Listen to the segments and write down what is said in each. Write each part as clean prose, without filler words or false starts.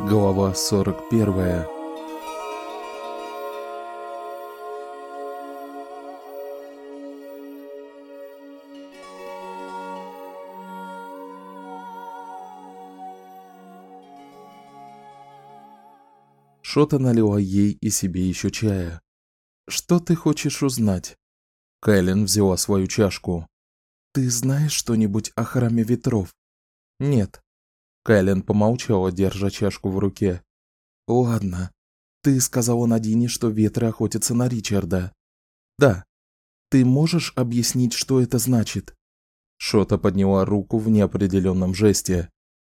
Глава 41. Шота налила ей и себе еще чая. «Что ты хочешь узнать?» Кэлен взяла свою чашку. «Ты знаешь что-нибудь о храме ветров?» «Нет». Кэлен помолчала, держа чашку в руке. «Ладно. Ты сказала Надине, что ветры охотятся на Ричарда?» «Да». «Ты можешь объяснить, что это значит?» Шота подняла руку в неопределенном жесте.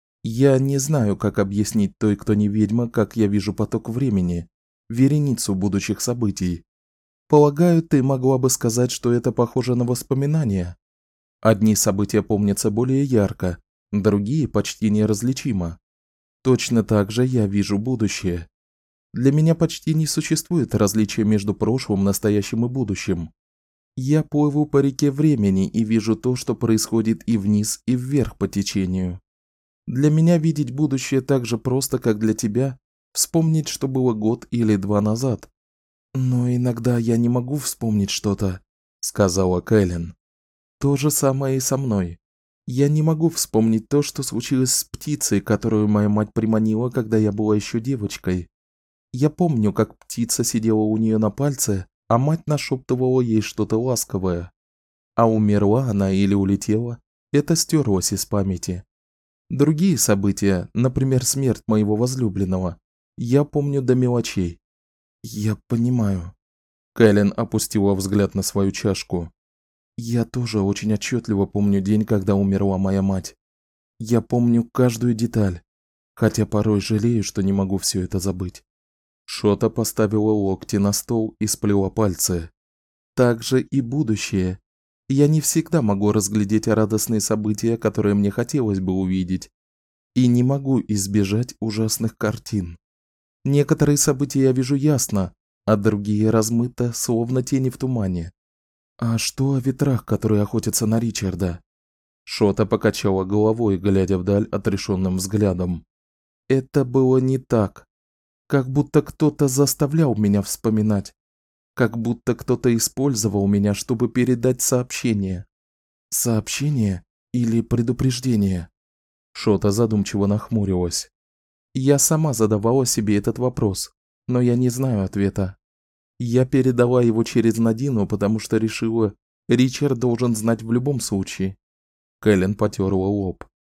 «Я не знаю, как объяснить той, кто не ведьма, как я вижу поток времени, вереницу будущих событий. Полагаю, ты могла бы сказать, что это похоже на воспоминания. Одни события помнятся более ярко, другие почти неразличимо. Точно так же я вижу будущее. Для меня почти не существует различия между прошлым, настоящим и будущим. Я плыву по реке времени и вижу то, что происходит и вниз, и вверх по течению. Для меня видеть будущее так же просто, как для тебя вспомнить, что было год или два назад. Но иногда я не могу вспомнить что-то», — сказала Кэлен. «То же самое и со мной. Я не могу вспомнить то, что случилось с птицей, которую моя мать приманила, когда я была еще девочкой. Я помню, как птица сидела у нее на пальце, а мать нашептывала ей что-то ласковое. А умерла она или улетела, это стерлось из памяти. Другие события, например, смерть моего возлюбленного, я помню до мелочей». «Я понимаю». Кэлен опустила взгляд на свою чашку. «Я тоже очень отчетливо помню день, когда умерла моя мать. Я помню каждую деталь, хотя порой жалею, что не могу все это забыть». Шота поставила локти на стол и сплела пальцы. «Так же и будущее. Я не всегда могу разглядеть радостные события, которые мне хотелось бы увидеть, и не могу избежать ужасных картин. Некоторые события я вижу ясно, а другие размыто, словно тени в тумане. А что о ветрах, которые охотятся на Ричарда?» Шота покачала головой, глядя вдаль отрешенным взглядом. «Это было не так. Как будто кто-то заставлял меня вспоминать. Как будто кто-то использовал меня, чтобы передать сообщение». «Сообщение или предупреждение?» Шота задумчиво нахмурилась. «Я сама задавала себе этот вопрос, но я не знаю ответа. Я передала его через Надину, потому что решила, Ричард должен знать в любом случае». Кэлен потерла лоб.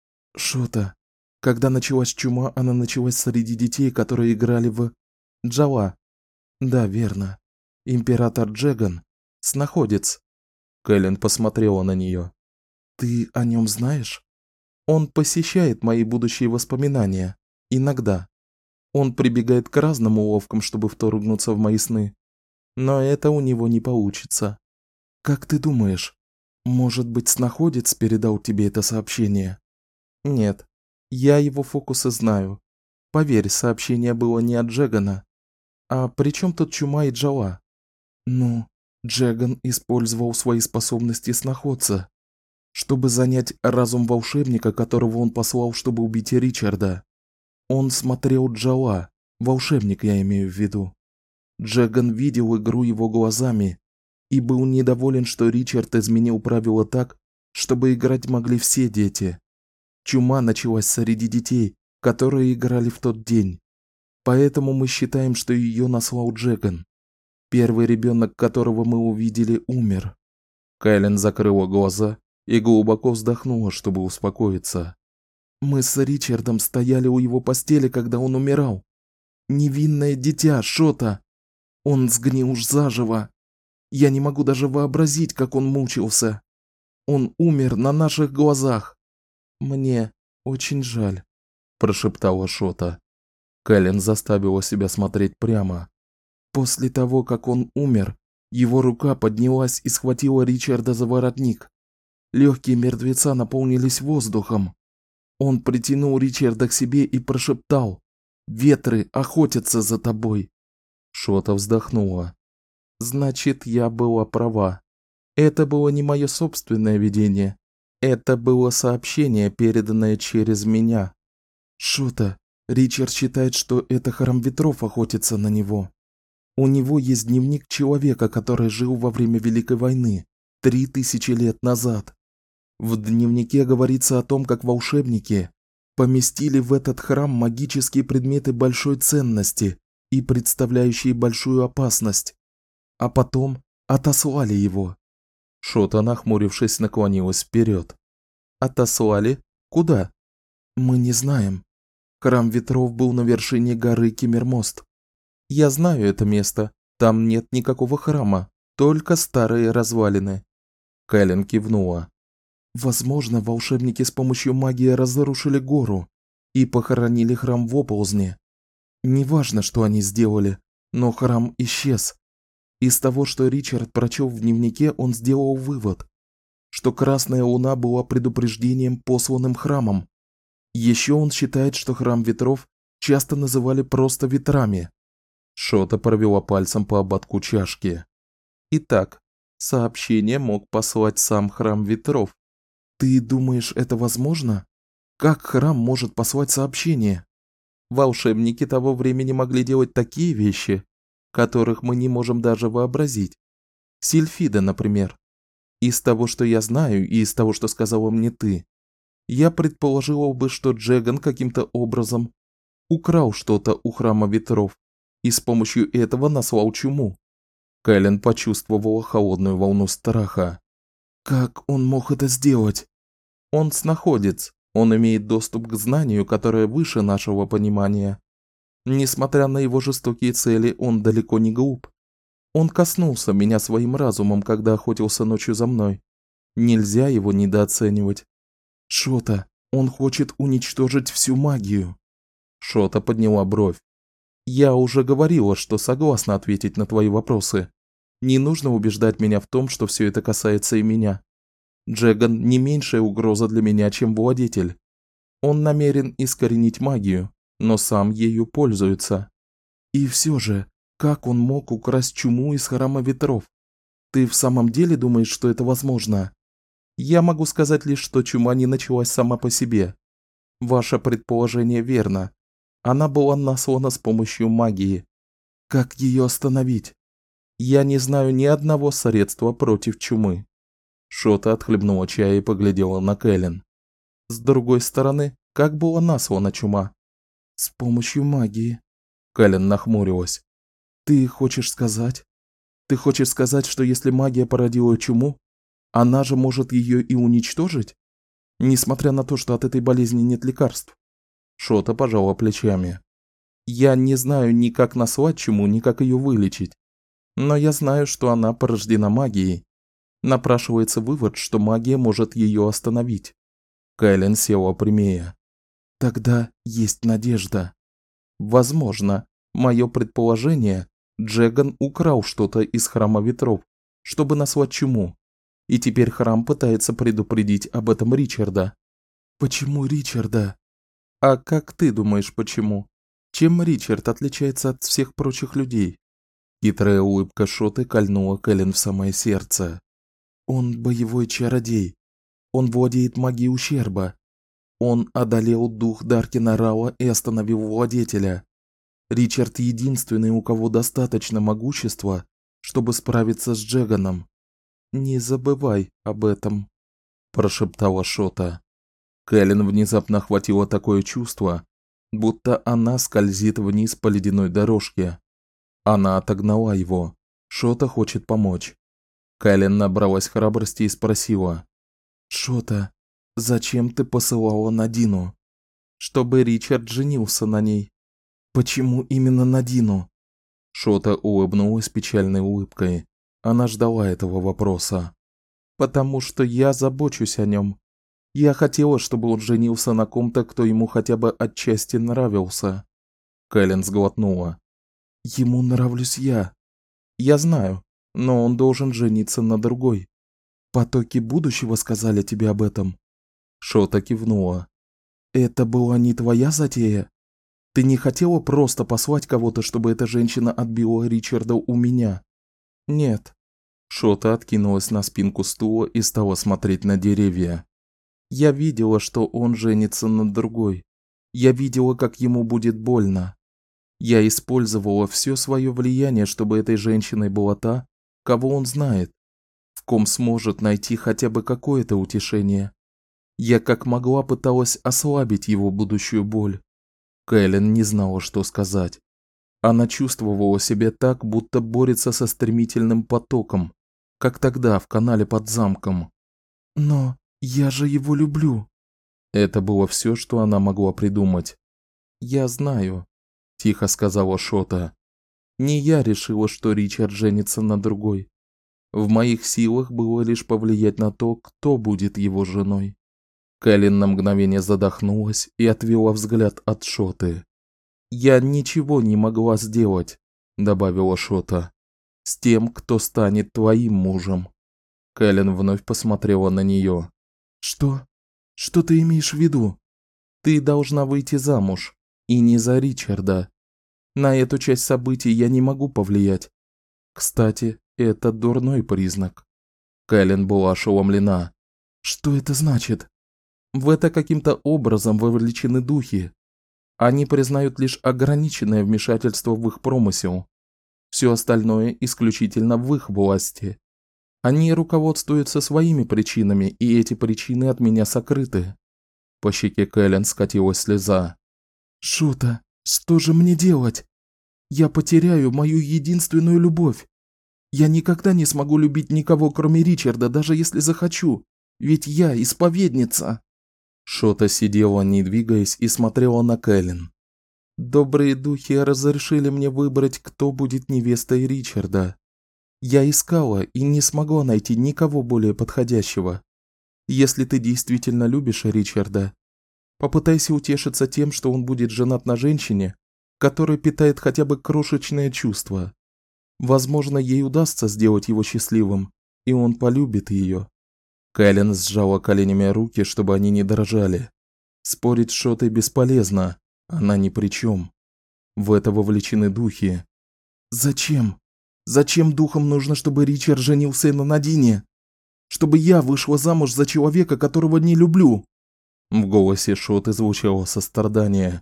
«Шота, когда началась чума, она началась среди детей, которые играли в... Джала». «Да, верно. Император Джеган. Сноходец». Кэлен посмотрела на нее. «Ты о нем знаешь? Он посещает мои будущие воспоминания. Иногда. Он прибегает к разным уловкам, чтобы вторгнуться в мои сны. Но это у него не получится. Как ты думаешь, может быть, сноходец передал тебе это сообщение?» «Нет. Я его фокусы знаю. Поверь, сообщение было не от Джегана. А при чем тут чума и Джала?» «Ну, Джеган использовал свои способности сноходца, чтобы занять разум волшебника, которого он послал, чтобы убить Ричарда. Он смотрел Джала, волшебник я имею в виду. Джеган видел игру его глазами и был недоволен, что Ричард изменил правила так, чтобы играть могли все дети. Чума началась среди детей, которые играли в тот день. Поэтому мы считаем, что ее наслал Джеган. Первый ребенок, которого мы увидели, умер». Кэлен закрыла глаза и глубоко вздохнула, чтобы успокоиться. «Мы с Ричардом стояли у его постели, когда он умирал. Невинное дитя, Шота. Он сгнил заживо. Я не могу даже вообразить, как он мучился. Он умер на наших глазах. Мне очень жаль», – прошептала Шота. Кэлен заставила себя смотреть прямо. «После того, как он умер, его рука поднялась и схватила Ричарда за воротник. Легкие мертвеца наполнились воздухом. Он притянул Ричарда к себе и прошептал: «Ветры охотятся за тобой». Шота вздохнула. «Значит, я была права. Это было не мое собственное видение. Это было сообщение, переданное через меня». «Шота, Ричард считает, что это храм ветров охотится на него. У него есть дневник человека, который жил во время Великой войны, 3000 лет назад. В дневнике говорится о том, как волшебники поместили в этот храм магические предметы большой ценности и представляющие большую опасность, а потом отослали его. Шота, нахмурившись, наклонилась вперед. Отослали? Куда? Мы не знаем. Храм ветров был на вершине горы Кемермост. Я знаю это место. Там нет никакого храма, только старые развалины. Кэлен кивнула. Возможно, волшебники с помощью магии разрушили гору и похоронили храм в оползне. Неважно, что они сделали, но храм исчез. Из того, что Ричард прочел в дневнике, он сделал вывод, что Красная Луна была предупреждением, посланным храмом. Еще он считает, что храм ветров часто называли просто ветрами. Шота провела пальцем по ободку чашки. Итак, сообщение мог послать сам храм ветров. Ты думаешь, это возможно? Как храм может послать сообщение? Волшебники того времени могли делать такие вещи, которых мы не можем даже вообразить. Сильфида, например. Из того, что я знаю, и из того, что сказала мне ты, я предположила бы, что Джеган каким-то образом украл что-то у храма ветров и с помощью этого наслал чуму. Кэлен почувствовала холодную волну страха. Как он мог это сделать? Он снаходец. Он имеет доступ к знанию, которое выше нашего понимания. Несмотря на его жестокие цели, он далеко не глуп. Он коснулся меня своим разумом, когда охотился ночью за мной. Нельзя его недооценивать. Шота, он хочет уничтожить всю магию. Шота подняла бровь. Я уже говорила, что согласна ответить на твои вопросы. Не нужно убеждать меня в том, что все это касается и меня. Джеган не меньшая угроза для меня, чем владетель. Он намерен искоренить магию, но сам ею пользуется. И все же, как он мог украсть чуму из храма ветров? Ты в самом деле думаешь, что это возможно? Я могу сказать лишь, что чума не началась сама по себе. Ваше предположение верно. Она была наслана с помощью магии. Как ее остановить? Я не знаю ни одного средства против чумы. Шота отхлебнула чая и поглядела на Кэлен. С другой стороны, как была наслана чума? С помощью магии. Кэлен нахмурилась. Ты хочешь сказать? Ты хочешь сказать, что если магия породила чуму, она же может ее и уничтожить? Несмотря на то, что от этой болезни нет лекарств. Шота пожала плечами. Я не знаю ни как наслать чуму, ни как ее вылечить. Но я знаю, что она порождена магией. Напрашивается вывод, что магия может ее остановить. Кэлен села прямее. Тогда есть надежда. Возможно, мое предположение, Джеган украл что-то из храма ветров, чтобы наслать чуму. И теперь храм пытается предупредить об этом Ричарда. Почему Ричарда? А как ты думаешь, почему? Чем Ричард отличается от всех прочих людей? Хитрая улыбка Шоты кольнула Кэлен в самое сердце. Он боевой чародей. Он владеет магией ущерба. Он одолел дух Даркина Рауа и остановил владетеля. Ричард единственный, у кого достаточно могущества, чтобы справиться с Джеганом. Не забывай об этом, прошептала Шота. Кэлен внезапно охватило такое чувство, будто она скользит вниз по ледяной дорожке. Она отогнала его. Шота хочет помочь. Кэлен набралась храбрости и спросила: "Шота, зачем ты посылала Надину?" "Чтобы Ричард женился на ней." "Почему именно Надину?" Шота улыбнулась печальной улыбкой. Она ждала этого вопроса. "Потому что я забочусь о нем. Я хотела, чтобы он женился на ком-то, кто ему хотя бы отчасти нравился." Кэлен сглотнула. "Ему нравлюсь я. Я знаю, но он должен жениться на другой. Потоки будущего сказали тебе об этом?" Шота кивнула. "Это была не твоя затея? Ты не хотела просто послать кого-то, чтобы эта женщина отбила Ричарда у меня?" "Нет." Шота откинулась на спинку стула и стала смотреть на деревья. "Я видела, что он женится на другой. Я видела, как ему будет больно. Я использовала все свое влияние, чтобы этой женщиной была та, кого он знает, в ком сможет найти хотя бы какое-то утешение. Я как могла пыталась ослабить его будущую боль. Кэлен не знала, что сказать. Она чувствовала себя так, будто борется со стремительным потоком, как тогда в канале под замком. «Но я же его люблю». Это было все, что она могла придумать. «Я знаю», – тихо сказала Шота. «Не я решила, что Ричард женится на другой. В моих силах было лишь повлиять на то, кто будет его женой». Кэлен на мгновение задохнулась и отвела взгляд от Шоты. «Я ничего не могла сделать», – добавила Шота, – «с тем, кто станет твоим мужем». Кэлен вновь посмотрела на нее. «Что? Что ты имеешь в виду? Ты должна выйти замуж, и не за Ричарда. На эту часть событий я не могу повлиять. Кстати, это дурной признак». Кэлен была ошеломлена. «Что это значит?» «В это каким-то образом вовлечены духи. Они признают лишь ограниченное вмешательство в их промысел. Все остальное исключительно в их власти. Они руководствуются своими причинами, и эти причины от меня сокрыты». По щеке Кэлен скатилась слеза. «Шота, что же мне делать? Я потеряю мою единственную любовь. Я никогда не смогу любить никого, кроме Ричарда, даже если захочу, ведь я исповедница». Шота сидела, не двигаясь, и смотрела на Кэлен. «Добрые духи разрешили мне выбрать, кто будет невестой Ричарда. Я искала и не смогла найти никого более подходящего. Если ты действительно любишь Ричарда, попытайся утешиться тем, что он будет женат на женщине, которая питает хотя бы крошечное чувство. Возможно, ей удастся сделать его счастливым, и он полюбит ее». Кэлен сжала коленями руки, чтобы они не дрожали. Спорить с Шотой бесполезно, она ни при чем. В это вовлечены духи. «Зачем? Зачем духам нужно, чтобы Ричард женился на Надине? Чтобы я вышла замуж за человека, которого не люблю?» В голосе Шоты звучало сострадание.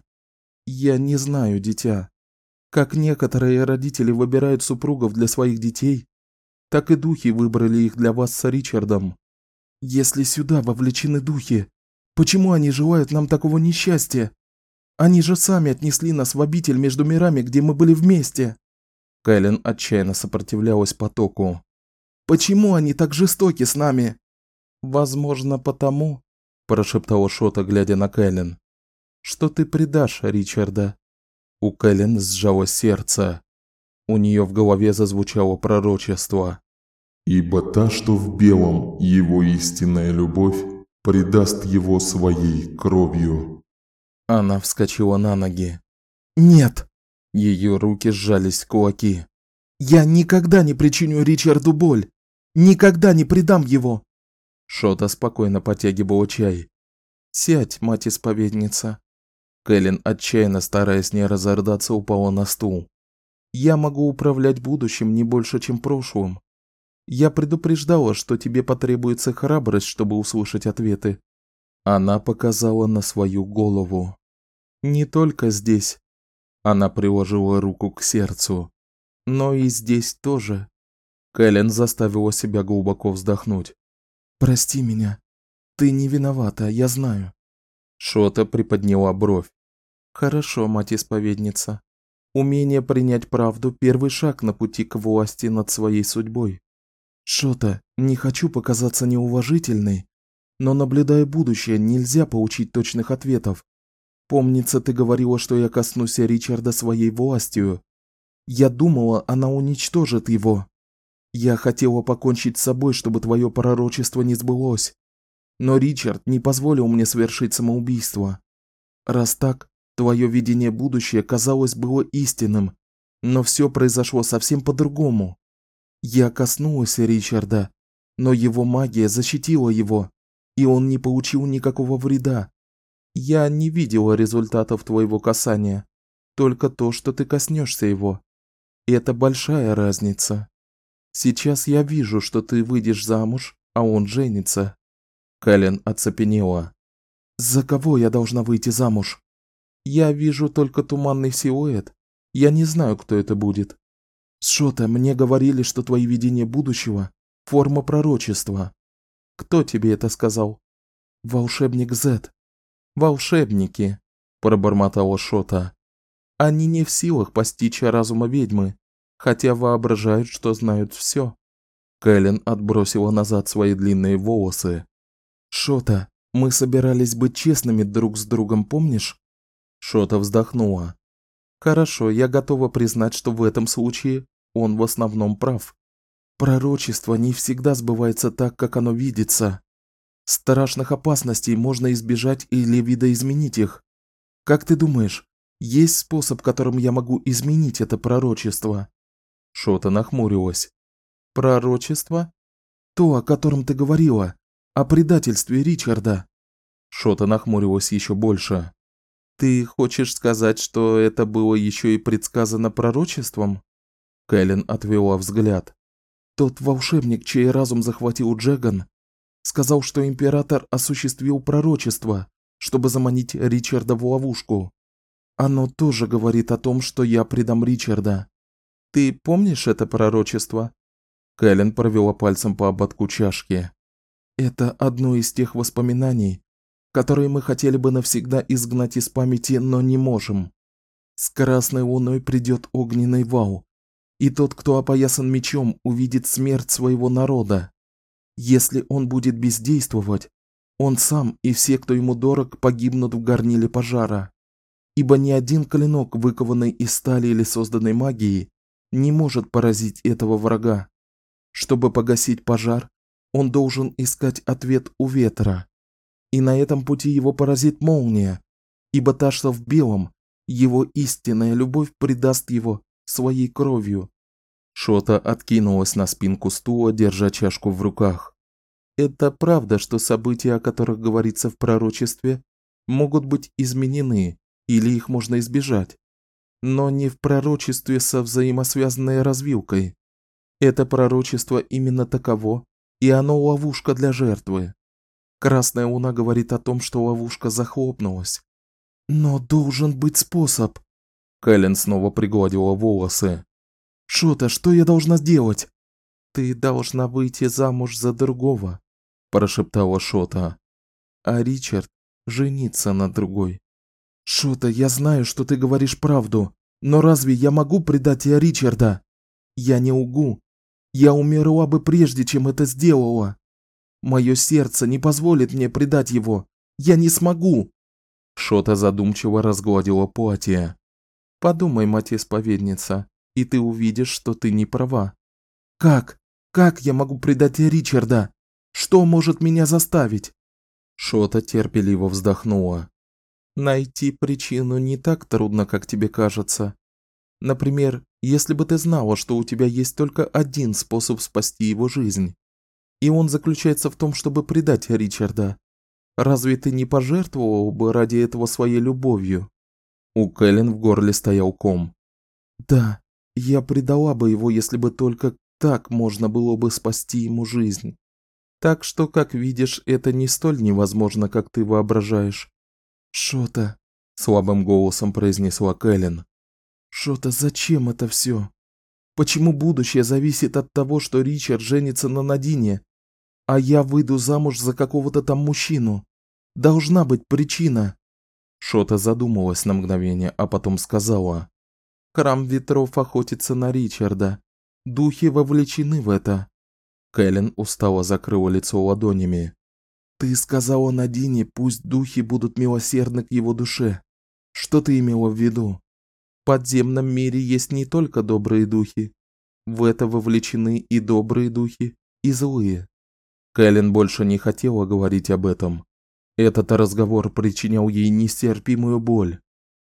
«Я не знаю, дитя. Как некоторые родители выбирают супругов для своих детей, так и духи выбрали их для вас с Ричардом. Если сюда вовлечены духи, почему они желают нам такого несчастья? Они же сами отнесли нас в обитель между мирами, где мы были вместе». Кэлен отчаянно сопротивлялась потоку. «Почему они так жестоки с нами?» «Возможно, потому», – прошептала Шота, глядя на Кэлен, – «что ты предашь Ричарда». У Кэлен сжалось сердце. У нее в голове зазвучало пророчество. «Ибо та, что в белом, его истинная любовь, предаст его своей кровью». Она вскочила на ноги. «Нет!» Ее руки сжались в кулаки. «Я никогда не причиню Ричарду боль! Никогда не предам его!» Шота спокойно потягивала чай. «Сядь, мать-исповедница». Кэлен, отчаянно стараясь не разрыдаться, упала на стул. «Я могу управлять будущим не больше, чем прошлым. Я предупреждала, что тебе потребуется храбрость, чтобы услышать ответы». Она показала на свою голову. «Не только здесь». Она приложила руку к сердцу. «Но и здесь тоже». Кэлен заставила себя глубоко вздохнуть. «Прости меня. Ты не виновата, я знаю». Шота приподняла бровь. «Хорошо, мать-исповедница. Умение принять правду – первый шаг на пути к власти над своей судьбой. Шота, не хочу показаться неуважительной, но, наблюдая будущее, нельзя получить точных ответов. Помнится, ты говорила, что я коснусь Ричарда своей властью. Я думала, она уничтожит его. Я хотела покончить с собой, чтобы твое пророчество не сбылось. Но Ричард не позволил мне совершить самоубийство. Раз так, твое видение будущего, казалось, было истинным, но все произошло совсем по-другому. Я коснулась Ричарда, но его магия защитила его, и он не получил никакого вреда. Я не видела результатов твоего касания, только то, что ты коснешься его. И это большая разница. Сейчас я вижу, что ты выйдешь замуж, а он женится». Кэлен оцепенела. «За кого я должна выйти замуж?» Я вижу только туманный силуэт. Я не знаю, кто это будет. Шота, мне говорили, что твои видения будущего – форма пророчества. Кто тебе это сказал? Волшебник Зет. Волшебники, пробормотала Шота. Они не в силах постичь разума ведьмы, хотя воображают, что знают все. Кэлен отбросила назад свои длинные волосы. Шота, мы собирались быть честными друг с другом, помнишь? Шота вздохнула. Хорошо, я готова признать, что в этом случае он в основном прав. Пророчество не всегда сбывается так, как оно видится. Страшных опасностей можно избежать или видоизменить их. Как ты думаешь, есть способ, которым я могу изменить это пророчество? Шота нахмурилась. Пророчество? То, о котором ты говорила, о предательстве Ричарда. Шота нахмурилась еще больше. Ты хочешь сказать, что это было еще и предсказано пророчеством? Кэлен отвела взгляд. Тот волшебник, чей разум захватил Джеган, сказал, что император осуществил пророчество, чтобы заманить Ричарда в ловушку. Оно тоже говорит о том, что я предам Ричарда. Ты помнишь это пророчество? Кэлен провела пальцем по ободку чашки. Это одно из тех воспоминаний, которые мы хотели бы навсегда изгнать из памяти, но не можем. С красной луной придет огненный вал, и тот, кто опоясан мечом, увидит смерть своего народа. Если он будет бездействовать, он сам и все, кто ему дорог, погибнут в горниле пожара. Ибо ни один клинок, выкованный из стали или созданной магией, не может поразить этого врага. Чтобы погасить пожар, он должен искать ответ у ветра. И на этом пути его поразит молния, ибо та, что в белом, его истинная любовь предаст его своей кровью. Шота откинулась на спинку стула, держа чашку в руках. Это правда, что события, о которых говорится в пророчестве, могут быть изменены или их можно избежать, но не в пророчестве со взаимосвязанной развилкой. Это пророчество именно таково, и оно ловушка для жертвы. Красная луна говорит о том, что ловушка захлопнулась. Но должен быть способ. Кэлен снова пригладила волосы. Шота, что я должна сделать? Ты должна выйти замуж за другого, прошептала Шота. А Ричард жениться на другой. Шота, я знаю, что ты говоришь правду, но разве я могу предать я Ричарда? Я не лгу. Я умерла бы прежде, чем это сделала. Мое сердце не позволит мне предать его. Я не смогу. Шота задумчиво разгладила платье. Подумай, мать-исповедница, и ты увидишь, что ты не права. Как? Как я могу предать Ричарда? Что может меня заставить? Шота терпеливо вздохнула. Найти причину не так трудно, как тебе кажется. Например, если бы ты знала, что у тебя есть только один способ спасти его жизнь, и он заключается в том, чтобы предать Ричарда, разве ты не пожертвовал бы ради этого своей любовью? У Кэлен в горле стоял ком. Да, я предала бы его, если бы только так можно было бы спасти ему жизнь. Так что, как видишь, это не столь невозможно, как ты воображаешь. Шота, слабым голосом произнесла Кэлен. Шота, зачем это все? Почему будущее зависит от того, что Ричард женится на Надине, а я выйду замуж за какого-то там мужчину? Должна быть причина. Шота задумалась на мгновение, а потом сказала. Храм ветров охотится на Ричарда. Духи вовлечены в это. Кэлен устало закрыла лицо ладонями. Ты сказала Надине, пусть духи будут милосердны к его душе. Что ты имела в виду? В подземном мире есть не только добрые духи. В это вовлечены и добрые духи, и злые. Кэлен больше не хотела говорить об этом. Этот разговор причинял ей нестерпимую боль.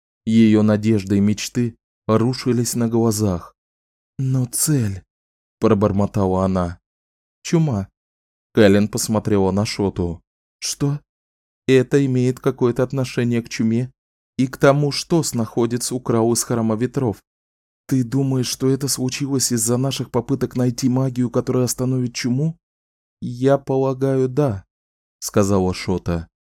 Ее надежды и мечты рушились на глазах. «Но цель», – пробормотала она. «Чума». Кэлен посмотрела на Шоту. «Что? Это имеет какое-то отношение к чуме и к тому, что снаходец украл из храма ветров. Ты думаешь, что это случилось из-за наших попыток найти магию, которая остановит чуму?» «Я полагаю, да», – сказала Шота.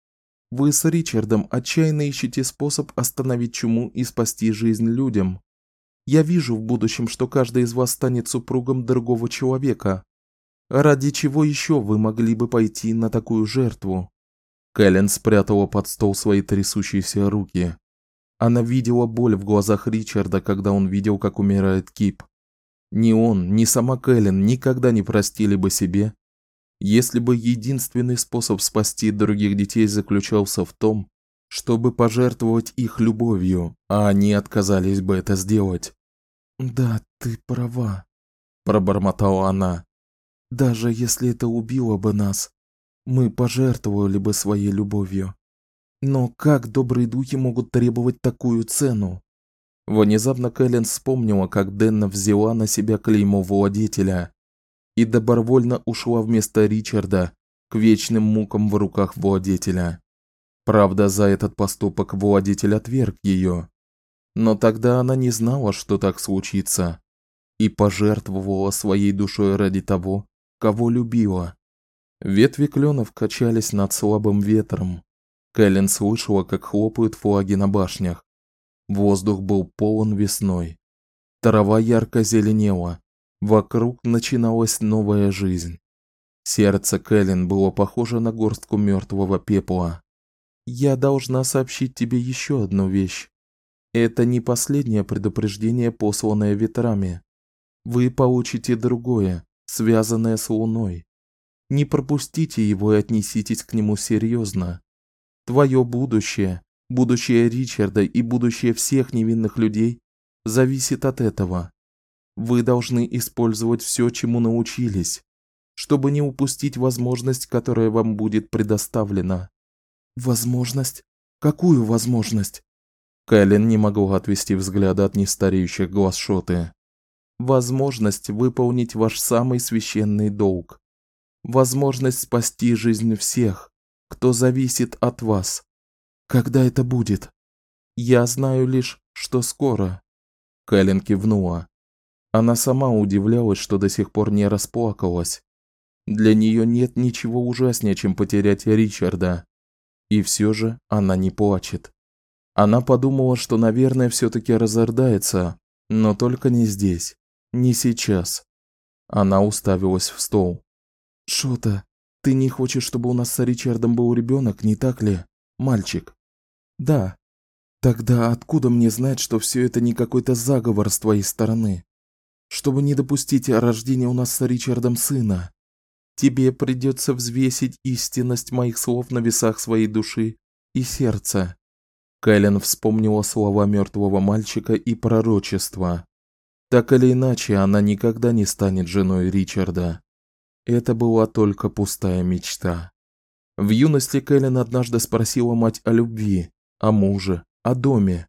Вы с Ричардом отчаянно ищете способ остановить чуму и спасти жизнь людям. Я вижу в будущем, что каждый из вас станет супругом другого человека. Ради чего еще вы могли бы пойти на такую жертву?» Кэлен спрятала под стол свои трясущиеся руки. Она видела боль в глазах Ричарда, когда он видел, как умирает Кип. Ни он, ни сама Кэлен никогда не простили бы себе, если бы единственный способ спасти других детей заключался в том, чтобы пожертвовать их любовью, а они отказались бы это сделать. «Да, ты права», – пробормотала она. «Даже если это убило бы нас, мы пожертвовали бы своей любовью. Но как добрые духи могут требовать такую цену?» Внезапно Кэлен вспомнила, как Денна взяла на себя клеймо владетеля и добровольно ушла вместо Ричарда к вечным мукам в руках владетеля. Правда, за этот поступок владетель отверг ее. Но тогда она не знала, что так случится, и пожертвовала своей душой ради того, кого любила. Ветви кленов качались над слабым ветром. Кэлен слышала, как хлопают флаги на башнях. Воздух был полон весной. Трава ярко зеленела. Вокруг начиналась новая жизнь. Сердце Кэлен было похоже на горстку мертвого пепла. «Я должна сообщить тебе еще одну вещь. Это не последнее предупреждение, посланное ветрами. Вы получите другое, связанное с луной. Не пропустите его и отнеситесь к нему серьезно. Твое будущее, будущее Ричарда и будущее всех невинных людей зависит от этого. Вы должны использовать все, чему научились, чтобы не упустить возможность, которая вам будет предоставлена». «Возможность? Какую возможность?» Кэлен не могла отвести взгляда от нестареющих глаз Шоты. «Возможность выполнить ваш самый священный долг. Возможность спасти жизнь всех, кто зависит от вас. Когда это будет?» «Я знаю лишь, что скоро». Кэлен кивнула. Она сама удивлялась, что до сих пор не расплакалась. Для нее нет ничего ужаснее, чем потерять Ричарда. И все же она не плачет. Она подумала, что, наверное, все-таки разрыдается, но только не здесь, не сейчас. Она уставилась в стол. «Шота, ты не хочешь, чтобы у нас с Ричардом был ребенок, не так ли, мальчик?» «Да». «Тогда откуда мне знать, что все это не какой-то заговор с твоей стороны? Чтобы не допустить рождения у нас с Ричардом сына? Тебе придется взвесить истинность моих слов на весах своей души и сердца». Кэлен вспомнила слова мертвого мальчика и пророчества. Так или иначе, она никогда не станет женой Ричарда. Это была только пустая мечта. В юности Кэлен однажды спросила мать о любви, о муже, о доме.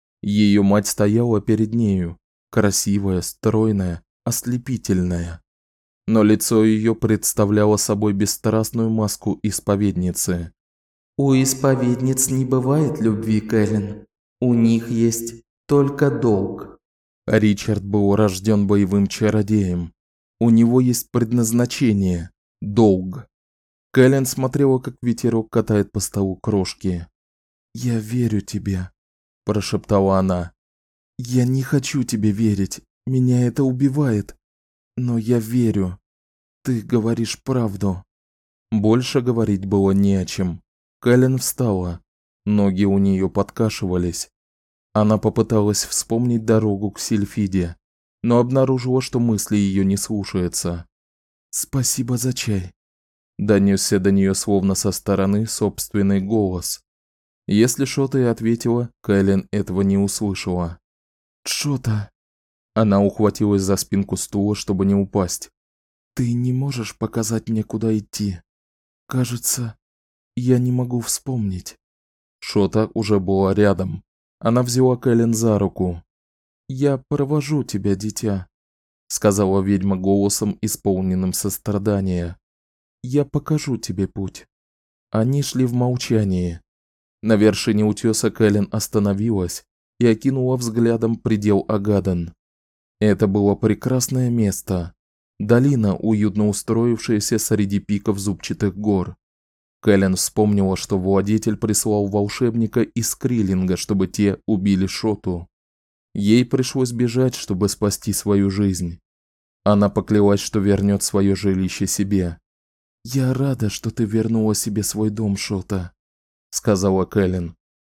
Ее мать стояла перед нею, красивая, стройная, ослепительная. Но лицо ее представляло собой бесстрастную маску исповедницы. «У исповедниц не бывает любви, Кэлен. У них есть только долг». Ричард был рожден боевым чародеем. У него есть предназначение – долг. Кэлен смотрела, как ветерок катает по столу крошки. «Я верю тебе», – прошептала она. «Я не хочу тебе верить, меня это убивает. Но я верю. Ты говоришь правду». Больше говорить было не о чем. Кэлен встала. Ноги у нее подкашивались. Она попыталась вспомнить дорогу к Сильфиде, но обнаружила, что мысли ее не слушаются. «Спасибо за чай», – донесся до нее словно со стороны собственный голос. Если Шота и ответила, Кэлен этого не услышала. «Шота». Она ухватилась за спинку стула, чтобы не упасть. «Ты не можешь показать мне, куда идти? Кажется, я не могу вспомнить». Шота уже была рядом. Она взяла Кэлен за руку. «Я провожу тебя, дитя», — сказала ведьма голосом, исполненным сострадания. «Я покажу тебе путь». Они шли в молчании. На вершине утеса Кэлен остановилась и окинула взглядом предел Агаден. Это было прекрасное место. Долина, уютно устроившаяся среди пиков зубчатых гор. Кэлен вспомнила, что владетель прислал волшебника из Криллинга, чтобы те убили Шоту. Ей пришлось бежать, чтобы спасти свою жизнь. Она поклялась, что вернет свое жилище себе. «Я рада, что ты вернула себе свой дом, Шота», — сказала Кэлен.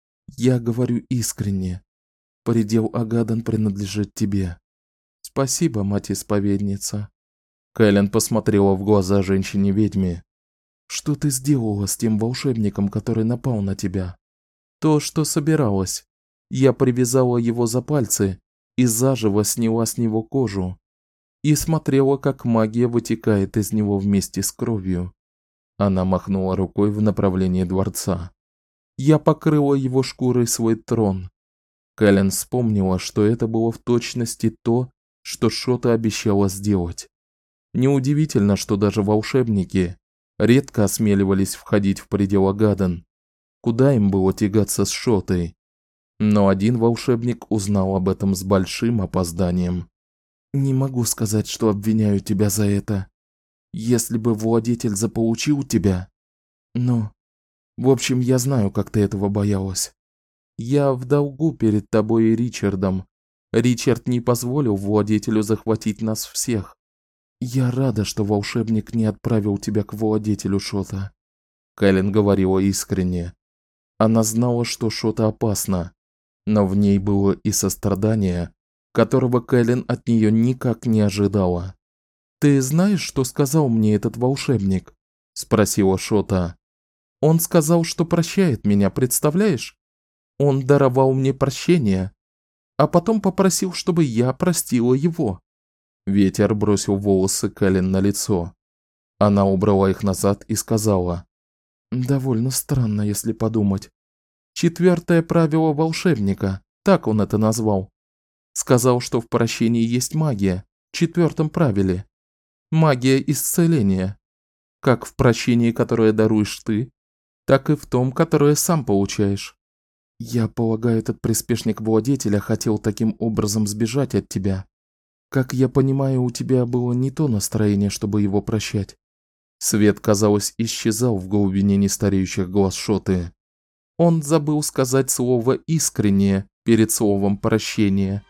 «Я говорю искренне. Предел Агадан принадлежит тебе. Спасибо, мать-исповедница». Кэлен посмотрела в глаза женщине-ведьме. «Что ты сделала с тем волшебником, который напал на тебя?» «То, что собиралась. Я привязала его за пальцы и заживо сняла с него кожу. И смотрела, как магия вытекает из него вместе с кровью». Она махнула рукой в направлении дворца. «Я покрыла его шкурой свой трон». Кэлен вспомнила, что это было в точности то, что Шота обещала сделать. Неудивительно, что даже волшебники редко осмеливались входить в предел Агадан. Куда им было тягаться с Шотой? Но один волшебник узнал об этом с большим опозданием. «Не могу сказать, что обвиняю тебя за это. Если бы владетель заполучил тебя... Но... В общем, я знаю, как ты этого боялась. Я в долгу перед тобой и Ричардом. Ричард не позволил владетелю захватить нас всех. Я рада, что волшебник не отправил тебя к владетелю, Шота». Кэлен говорила искренне. Она знала, что Шота опасна, но в ней было и сострадание, которого Кэлен от нее никак не ожидала. «Ты знаешь, что сказал мне этот волшебник?» – спросила Шота. «Он сказал, что прощает меня, представляешь? Он даровал мне прощение, а потом попросил, чтобы я простила его». Ветер бросил волосы Кэлен на лицо. Она убрала их назад и сказала: «Довольно странно, если подумать. 4-е правило волшебника, так он это назвал. Сказал, что в прощении есть магия, в 4-м правиле. Магия исцеления. Как в прощении, которое даруешь ты, так и в том, которое сам получаешь. Я полагаю, этот приспешник владетеля хотел таким образом сбежать от тебя. Как я понимаю, у тебя было не то настроение, чтобы его прощать». Свет, казалось, исчезал в глубине нестареющих глаз Шоты. Он забыл сказать слово «искреннее» перед словом «прощение».